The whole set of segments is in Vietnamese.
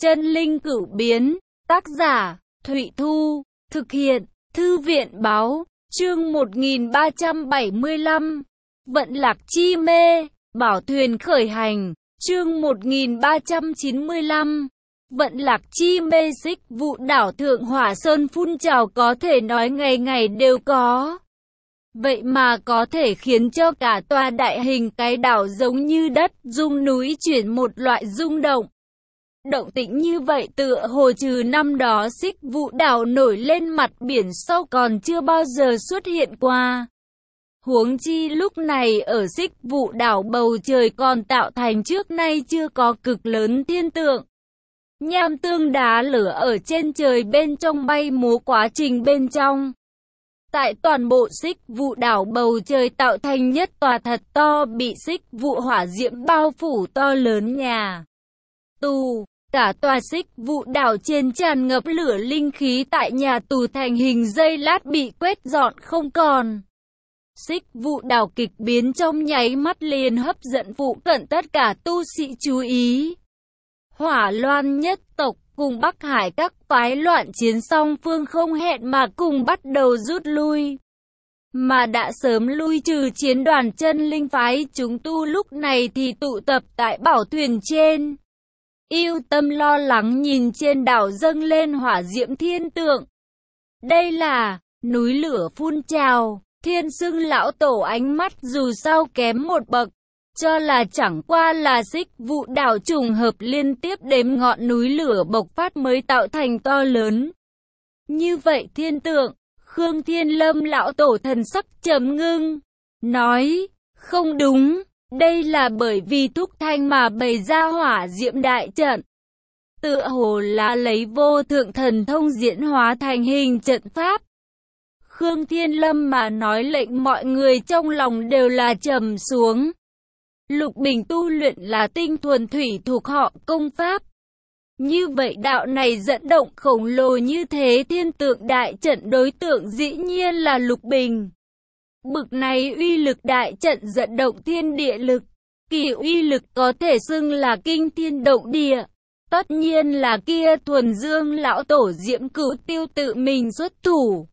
Chân linh cửu biến, tác giả, Thụy Thu, thực hiện, Thư viện báo, chương 1375, Vận lạc chi mê, bảo thuyền khởi hành, chương 1395, Vận lạc chi mê. Xích Vụ đảo Thượng Hỏa Sơn phun trào có thể nói ngày ngày đều có. Vậy mà có thể khiến cho cả tòa đại hình cái đảo giống như đất rung núi chuyển một loại rung động. Động tĩnh như vậy tựa hồ trừ năm đó Xích Vụ đảo nổi lên mặt biển sau còn chưa bao giờ xuất hiện qua. Huống chi lúc này ở Xích Vụ đảo bầu trời còn tạo thành trước nay chưa có cực lớn thiên tượng. Nham tương đá lửa ở trên trời bên trong bay múa quá trình bên trong. Tại toàn bộ Xích Vụ đảo bầu trời tạo thành nhất tòa thật to bị Xích Vụ hỏa diễm bao phủ to lớn nhà tù. Cả tòa Xích Vụ đảo trên tràn ngập lửa linh khí tại nhà tù thành hình giây lát bị quét dọn không còn. Xích Vụ đảo kịch biến trong nháy mắt liền hấp dẫn phụ cận tất cả tu sĩ chú ý. Hỏa Loan nhất tộc cùng Bắc Hải các phái loạn chiến song phương không hẹn mà cùng bắt đầu rút lui. Mà đã sớm lui trừ chiến đoàn chân linh phái chúng tu lúc này thì tụ tập tại bảo thuyền trên. Yêu tâm lo lắng nhìn trên đảo dâng lên hỏa diễm thiên tượng. Đây là núi lửa phun trào. Thiên Sưng lão tổ ánh mắt dù sao kém một bậc, cho là chẳng qua là Xích Vụ đảo trùng hợp liên tiếp đếm ngọn núi lửa bộc phát mới tạo thành to lớn. Như vậy thiên tượng, Khương Thiên Lâm lão tổ thần sắc trầm ngưng, nói, không đúng, đây là bởi vì Thúc Thanh mà bày ra hỏa diễm đại trận. Tựa hồ là lấy vô thượng thần thông diễn hóa thành hình trận pháp. Khương Thiên Lâm mà nói lệnh mọi người trong lòng đều là trầm xuống. Lục Bình tu luyện là tinh thuần thủy thuộc họ công pháp. Như vậy đạo này dẫn động khổng lồ như thế thiên tượng đại trận đối tượng dĩ nhiên là Lục Bình. Bực này uy lực đại trận dẫn động thiên địa lực, kỳ uy lực có thể xưng là kinh thiên động địa. Tất nhiên là kia Thuần Dương lão tổ Diễm Cửu Tiêu tự mình xuất thủ.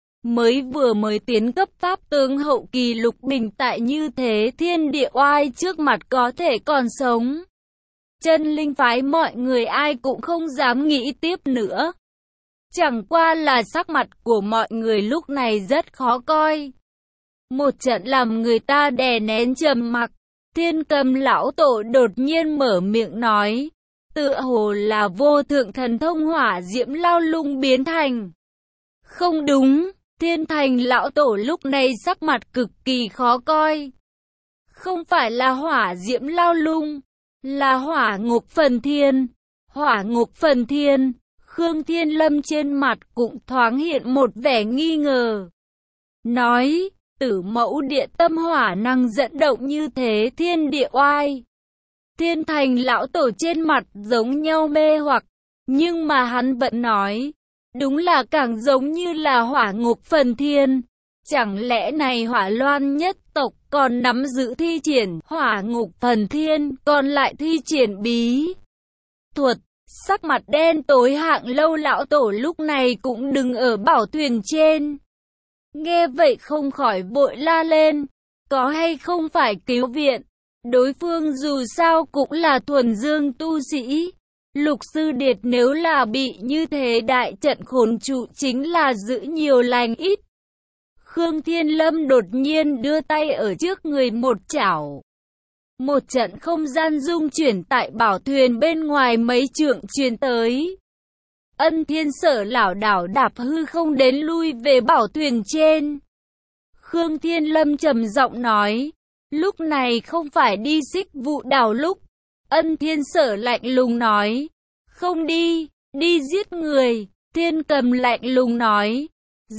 Mới tiến cấp pháp tướng hậu kỳ Lục Bình tại như thế thiên địa oai trước mặt có thể còn sống. Chân linh phái mọi người ai cũng không dám nghĩ tiếp nữa. Chẳng qua là sắc mặt của mọi người lúc này rất khó coi. Một trận làm người ta đè nén trầm mặc. Thiên Cầm lão tổ đột nhiên mở miệng nói, tựa hồ là vô thượng thần thông hỏa diễm lao lung biến thành. Không đúng. Thiên Thành lão tổ lúc này sắc mặt cực kỳ khó coi. Không phải là hỏa diễm lao lung, là hỏa ngục phần thiên. Hỏa ngục phần thiên, Khương Thiên Lâm trên mặt cũng thoáng hiện một vẻ nghi ngờ. Nói, Tử Mẫu Địa tâm hỏa năng dẫn động như thế thiên địa oai. Thiên Thành lão tổ trên mặt giống nhau mê hoặc, nhưng mà hắn vẫn nói. Đúng là càng giống như là hỏa ngục phần thiên. Chẳng lẽ này Hỏa Loan nhất tộc còn nắm giữ thi triển hỏa ngục phần thiên, còn lại thi triển bí thuật. Sắc mặt đen tối Hạng Lâu lão tổ lúc này cũng đứng ở bảo thuyền trên. Nghe vậy không khỏi vội la lên, có hay không phải cứu viện. Đối phương dù sao cũng là thuần dương tu sĩ. Lục Sư Điệt nếu là bị như thế đại trận khốn trụ chính là giữ nhiều lành ít. Khương Thiên Lâm đột nhiên đưa tay ở trước người một chảo. Một trận không gian rung chuyển tại bảo thuyền bên ngoài mấy trượng truyền tới. Ân Thiên Sở lảo đảo đạp hư không đến lui về bảo thuyền trên. Khương Thiên Lâm trầm giọng nói, lúc này không phải đi Xích Vụ đảo lúc. Ân Thiên Sở lạnh lùng nói, không đi, đi giết người. Thiên Cầm lạnh lùng nói,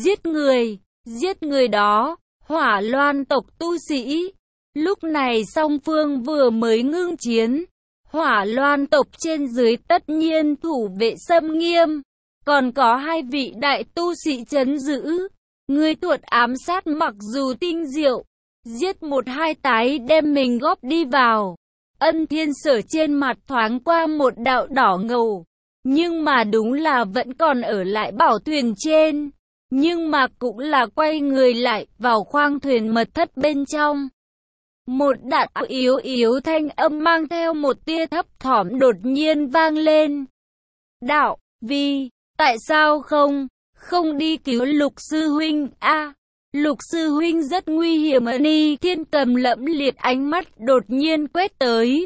giết người đó, Hỏa Loan tộc tu sĩ. Lúc này song phương vừa mới ngưng chiến, Hỏa Loan tộc trên dưới tất nhiên thủ vệ xâm nghiêm, còn có hai vị đại tu sĩ trấn giữ. Người thuật ám sát mặc dù tinh diệu, giết một hai tái đem mình góp đi vào. Ân Thiên Sở trên mặt thoáng qua một đạo đỏ ngầu, Nhưng mà đúng là vẫn còn ở lại bảo thuyền trên. Nhưng mà cũng là quay người lại vào khoang thuyền mật thất bên trong. Một đạo yếu yếu thanh âm mang theo một tia thấp thỏm đột nhiên vang lên. Đạo, tại sao không đi cứu Lục sư huynh a? Lục sư huynh rất nguy hiểm. Ni Thiên Cầm lẫm liệt ánh mắt đột nhiên quét tới.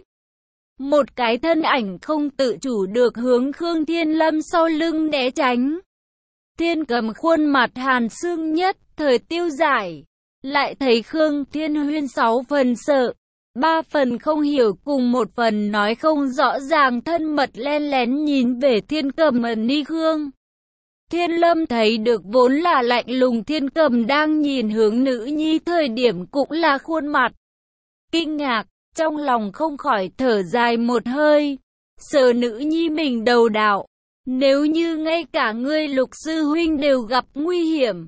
Một cái thân ảnh không tự chủ được hướng Khương Thiên Lâm sau lưng né tránh. Thiên Cầm khuôn mặt hàn xương nhất thời tiêu giải. Lại thấy Khương Thiên Huyên 6 phần sợ, 3 phần không hiểu cùng 1 phần nói không rõ ràng, thân mật len lén nhìn về Thiên Cầm Ni Khương. Thiên Lâm thấy được vốn là lạnh lùng Thiên Cầm đang nhìn hướng nữ nhi thời điểm cũng là khuôn mặt kinh ngạc, trong lòng không khỏi thở dài một hơi, sợ nữ nhi mình đầu đạo. Nếu như ngay cả ngươi Lục sư huynh đều gặp nguy hiểm,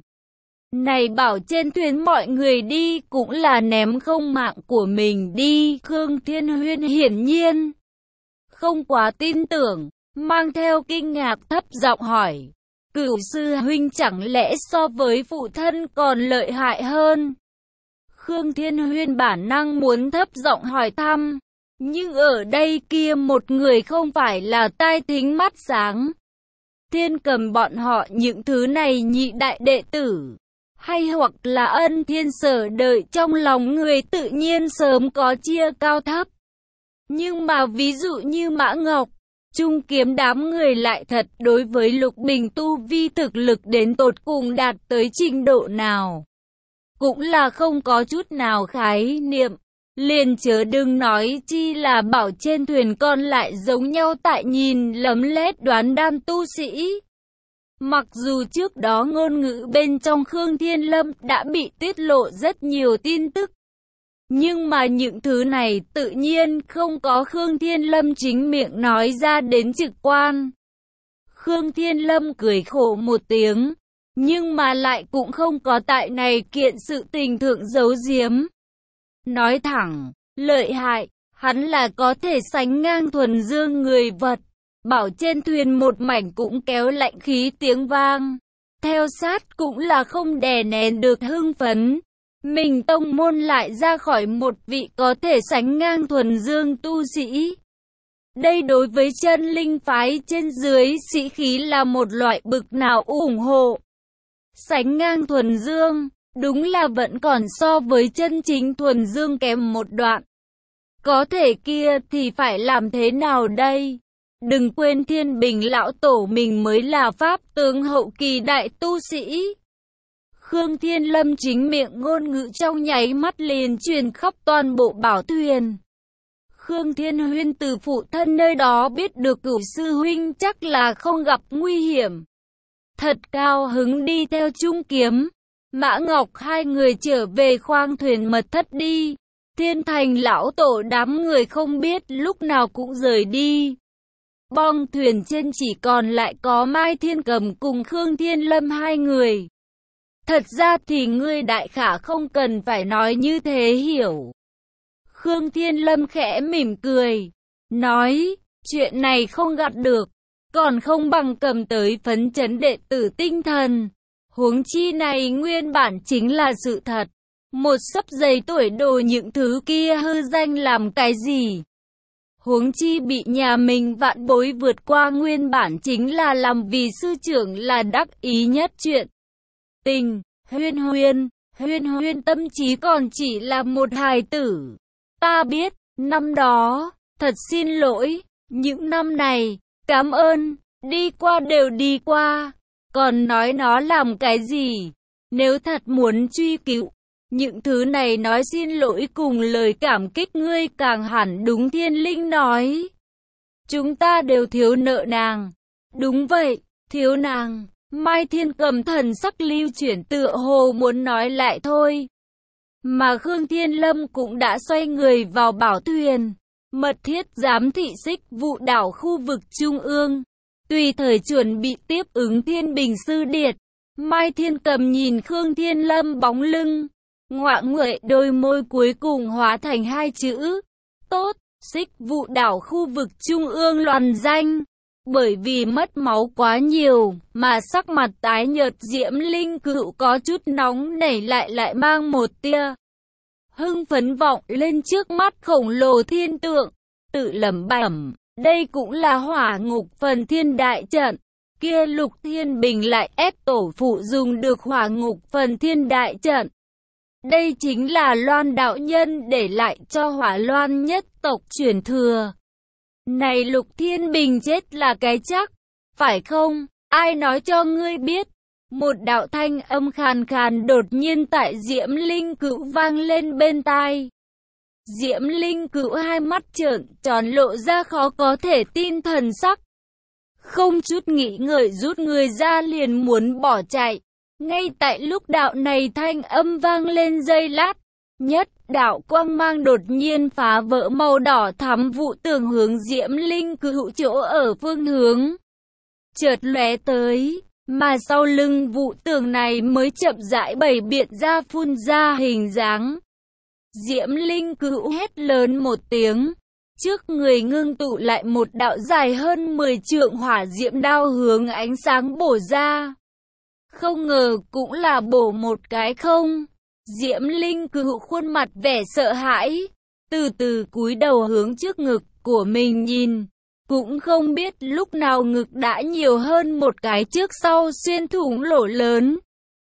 này bảo trên thuyền mọi người đi cũng là ném không mạng của mình đi. Khương Thiên Huyên hiển nhiên không quá tin tưởng, mang theo kinh ngạc thấp giọng hỏi, Cửu sư huynh chẳng lẽ so với phụ thân còn lợi hại hơn? Khương Thiên Huyên bản năng muốn thấp giọng hỏi thăm, nhưng ở đây kia một người không phải là tai thính mắt sáng. Thiên Cầm bọn họ những thứ này nhị đại đệ tử, hay hoặc là Ân Thiên Sở đợi trong lòng người tự nhiên sớm có chia cao thấp. Nhưng mà ví dụ như Mã Ngọc, Trung Kiếm đám người lại thật đối với Lục Bình tu vi thực lực đến tột cùng đạt tới trình độ nào, cũng là không có chút nào khái niệm. Liền chớ đừng nói chi là bảo trên thuyền còn lại giống nhau tại nhìn lấm lét đoán đam tu sĩ. Mặc dù trước đó ngôn ngữ bên trong Khương Thiên Lâm đã bị tiết lộ rất nhiều tin tức, nhưng mà những thứ này tự nhiên không có Khương Thiên Lâm chính miệng nói ra đến trực quan. Khương Thiên Lâm cười khổ một tiếng, nhưng mà lại cũng không có tại này kiện sự tình thượng giấu giếm. Nói thẳng, lợi hại, hắn là có thể sánh ngang thuần dương người vật. Bảo trên thuyền một mảnh cũng kéo lạnh khí tiếng vang. Theo sát cũng là không đè nén được hưng phấn. Mình tông môn lại ra khỏi một vị có thể sánh ngang thuần dương tu sĩ. Đây đối với chân linh phái trên dưới sĩ khí là một loại bực nào ủng hộ. Sánh ngang thuần dương, đúng là vẫn còn so với chân chính thuần dương kém một đoạn. Có thể kia thì phải làm thế nào đây? Đừng quên Thiên Bình lão tổ mình mới là pháp tướng hậu kỳ đại tu sĩ. Khương Thiên Lâm chính miệng ngôn ngữ trong nháy mắt liền truyền khắp toàn bộ bảo thuyền. Khương Thiên Huyên từ phụ thân nơi đó biết được Cửu sư huynh chắc là không gặp nguy hiểm. Thật cao hứng đi theo Trung Kiếm, Mã Ngọc hai người trở về khoang thuyền mật thất đi. Thiên Thành lão tổ đám người không biết lúc nào cũng rời đi. Bong thuyền trên chỉ còn lại có Mai Thiên Cầm cùng Khương Thiên Lâm hai người. Thật ra thì ngươi đại khả không cần phải nói như thế hiểu. Khương Thiên Lâm khẽ mỉm cười, nói, chuyện này không gạt được, còn không bằng cầm tới phấn chấn đệ tử tinh thần. Huống chi này nguyên bản chính là sự thật. Một sấp giấy tuổi đồ những thứ kia hư danh làm cái gì? Huống chi bị nhà mình vạn bối vượt qua nguyên bản chính là làm vì sư trưởng là đắc ý nhất chuyện tình. Huyên Huyên tâm trí còn chỉ là một hài tử. Ta biết, năm đó, thật xin lỗi, những năm này, cảm ơn, đi qua đều đi qua, còn nói nó làm cái gì? Nếu thật muốn truy cứu những thứ này, nói xin lỗi cùng lời cảm kích ngươi càng hẳn đúng. Thiên Linh nói, chúng ta đều thiếu nợ nàng. Đúng vậy, thiếu nàng. Mai Thiên Cầm thần sắc lưu chuyển tựa hồ muốn nói lại thôi. Mà Khương Thiên Lâm cũng đã xoay người vào bảo thuyền, mật thiết giám thị Xích Vụ đảo khu vực trung ương, tùy thời chuẩn bị tiếp ứng Thiên Bình sư điệt. Mai Thiên Cầm nhìn Khương Thiên Lâm bóng lưng, ngoạ nguậy đôi môi cuối cùng hóa thành hai chữ, tốt. Xích Vụ đảo khu vực trung ương loàn danh. Bởi vì mất máu quá nhiều, mà sắc mặt tái nhợt Diễm Linh Cữu có chút nóng nảy lại mang một tia hưng phấn vọng lên trước mắt khổng lồ thiên tượng, tự lẩm bẩm, đây cũng là hỏa ngục phần thiên đại trận. Kia Lục Thiên Bình lại ép tổ phụ dùng được hỏa ngục phần thiên đại trận. Đây chính là Loan đạo nhân để lại cho Hỏa Loan nhất tộc truyền thừa. Này Lục Thiên Bình chết là cái chắc, phải không? Ai nói cho ngươi biết? Một đạo thanh âm khàn khàn đột nhiên tại Diễm Linh Cữu vang lên bên tai. Diễm Linh Cữu hai mắt trợn tròn lộ ra khó có thể tin thần sắc. Không chút nghĩ ngợi rút người ra liền muốn bỏ chạy. Ngay tại lúc đạo này thanh âm vang lên giây lát, nhất đạo quang mang đột nhiên phá vỡ màu đỏ thắm vụ tường hướng Diễm Linh Cữu chỗ ở phương hướng. Chợt lóe tới, mà sau lưng vụ tường này mới chậm rãi bày biện ra phun ra hình dáng. Diễm Linh Cữu hét lớn một tiếng, trước người ngưng tụ lại một đạo dài hơn 10 trượng hỏa diễm đao hướng ánh sáng bổ ra. Không ngờ cũng là bổ một cái không. Diễm Linh Cữu khuôn mặt vẻ sợ hãi, từ từ cúi đầu hướng trước ngực của mình nhìn. Cũng không biết lúc nào ngực đã nhiều hơn một cái trước sau xuyên thủng lỗ lớn.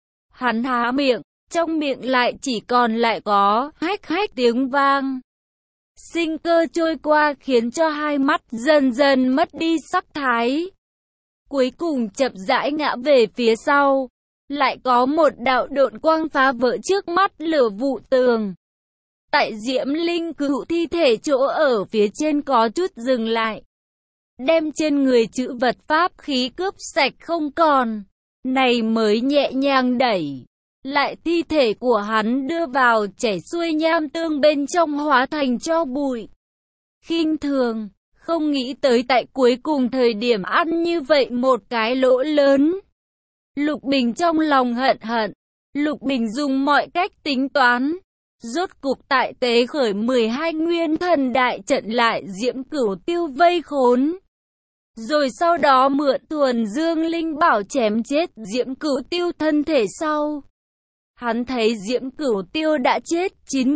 Hắn há miệng, trong miệng lại chỉ còn lại có hách hách tiếng vang. Sinh cơ trôi qua khiến cho hai mắt dần dần mất đi sắc thái. Cuối cùng chậm rãi ngã về phía sau. Lại có một đạo độn quang phá vỡ trước mắt lửa vụ tường. Tại Diễm Linh Cữu thi thể chỗ ở phía trên có chút dừng lại. Đem trên người chữ vật pháp khí cướp sạch không còn. Này mới nhẹ nhàng đẩy lại thi thể của hắn đưa vào chảy xuôi nham tương bên trong hóa thành tro bụi. Khinh thường, không nghĩ tới tại cuối cùng thời điểm ăn như vậy một cái lỗ lớn. Lục Bình trong lòng hận hận. Lục Bình dùng mọi cách tính toán. Rốt cục tại tế khởi 12 nguyên thần đại trận lại Diễm Cửu Tiêu vây khốn. Rồi sau đó mượn thuần dương linh bảo chém chết Diễm Cửu Tiêu thân thể sau. Hắn thấy Diễm Cửu Tiêu đã chết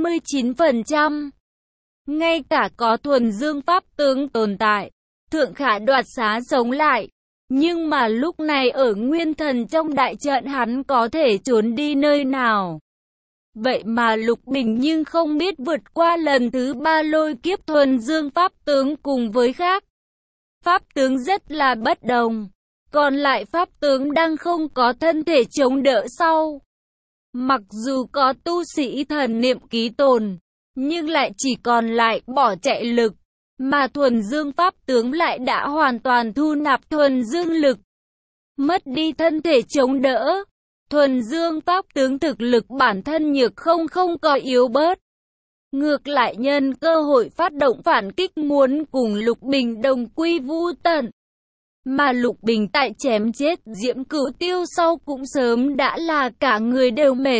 99%. Ngay cả có thuần dương pháp tướng tồn tại, Thượng Khả Đoạt Xá sống lại. Nhưng mà lúc này ở nguyên thần trong đại trận hắn có thể trốn đi nơi nào. Vậy mà Lục Bình nhưng không biết vượt qua lần thứ 3 lôi kiếp thuần dương pháp tướng cùng với khác. Pháp tướng rất là bất đồng. Còn lại pháp tướng đang không có thân thể chống đỡ sau. Mặc dù có tu sĩ thần niệm ký tồn, nhưng lại chỉ còn lại bỏ chạy lực. Mà thuần dương pháp tướng lại đã hoàn toàn thu nạp thuần dương lực. Mất đi thân thể chống đỡ. Thuần dương pháp tướng thực lực bản thân nhược không có yếu bớt. Ngược lại nhân cơ hội phát động phản kích muốn cùng Lục Bình đồng quy vu tận. Mà Lục Bình tại chém chết Diễm Cửu Tiêu sau cũng sớm đã là cả người đều mệt.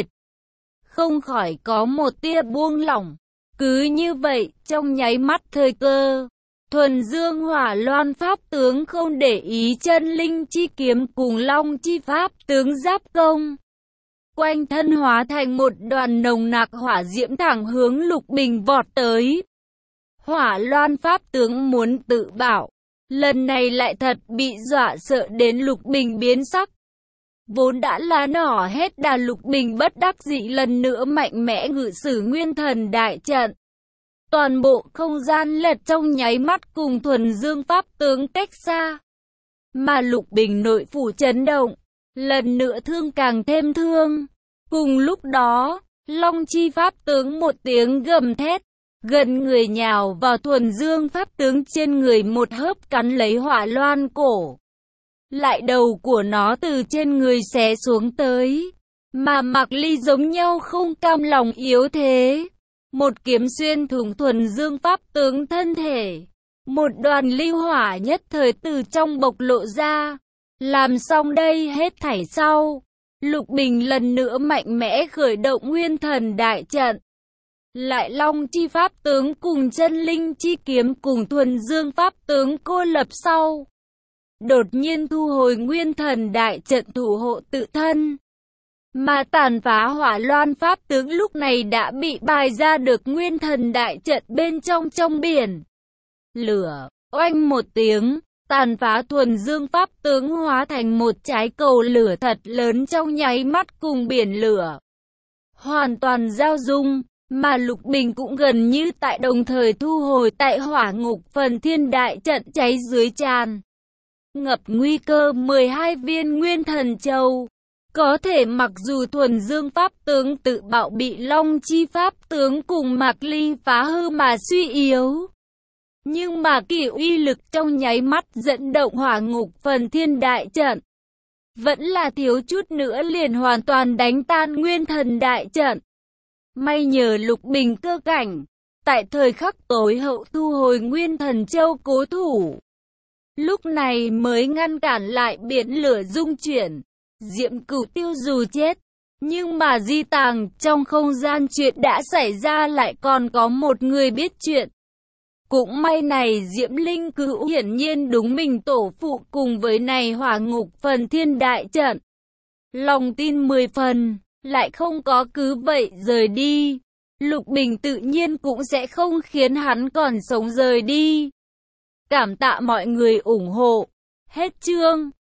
Không khỏi có một tia buông lỏng. Cứ như vậy, trong nháy mắt thời cơ, thuần dương hỏa loan pháp tướng không để ý chân linh chi kiếm cùng long chi pháp tướng giáp công. Quanh thân hóa thành một đoàn nồng nặc hỏa diễm thẳng hướng Lục Bình vọt tới. Hỏa loan pháp tướng muốn tự bảo, lần này lại thật bị dọa sợ đến Lục Bình biến sắc. Vốn đã là nỏ hết đà Lục Bình bất đắc dĩ lần nữa mạnh mẽ ngự sử nguyên thần đại trận. Toàn bộ không gian lật trong nháy mắt cùng thuần dương pháp tướng cách xa. Mà Lục Bình nội phủ chấn động, lần nữa thương càng thêm thương. Cùng lúc đó, long chi pháp tướng một tiếng gầm thét, gần người nhào vào thuần dương pháp tướng trên người một hớp cắn lấy hỏa loan cổ. Lại đầu của nó từ trên người xé xuống tới. Mà Mạc Ly giống nhau không cam lòng yếu thế. Một kiếm xuyên thủng thuần dương pháp tướng thân thể. Một đoàn lưu hỏa nhất thời từ trong bộc lộ ra. Làm xong đây hết thảy sau, Lục Bình lần nữa mạnh mẽ khởi động nguyên thần đại trận. Lại long chi pháp tướng cùng chân linh chi kiếm cùng thuần dương pháp tướng cô lập sau. đột nhiên thu hồi nguyên thần đại trận thủ hộ tự thân. Mà tàn phá Hỏa Loan pháp tướng lúc này đã bị bài ra được nguyên thần đại trận bên trong biển lửa. Oanh một tiếng, tàn phá thuần dương pháp tướng hóa thành một trái cầu lửa thật lớn trong nháy mắt cùng biển lửa hoàn toàn giao dung, mà Lục Bình cũng gần như tại đồng thời thu hồi tại hỏa ngục phần thiên đại trận cháy dưới tràn ngập nguy cơ 12 viên nguyên thần châu. Có thể mặc dù thuần dương pháp tướng tự bạo bị Long chi pháp tướng cùng Mạc Ly phá hư mà suy yếu, nhưng mà kỳ uy lực trong nháy mắt dẫn động hỏa ngục phần thiên đại trận, vẫn là thiếu chút nữa liền hoàn toàn đánh tan nguyên thần đại trận. May nhờ Lục Bình cơ cảnh, tại thời khắc tối hậu thu hồi nguyên thần châu cố thủ, lúc này mới ngăn cản lại biển lửa dung chuyển. Diệm Cửu Tiêu dù chết, nhưng mà di tàng trong không gian chuyện đã xảy ra lại còn có một người biết chuyện. Cũng may này Diễm Linh Cửu hiển nhiên đúng mình tổ phụ cùng với này hỏa ngục phần thiên đại trận. Lòng tin 10 phần, lại không có cứ vậy rời đi. Lục Bình tự nhiên cũng sẽ không khiến hắn còn sống rời đi. Cảm tạ mọi người ủng hộ. Hết chương.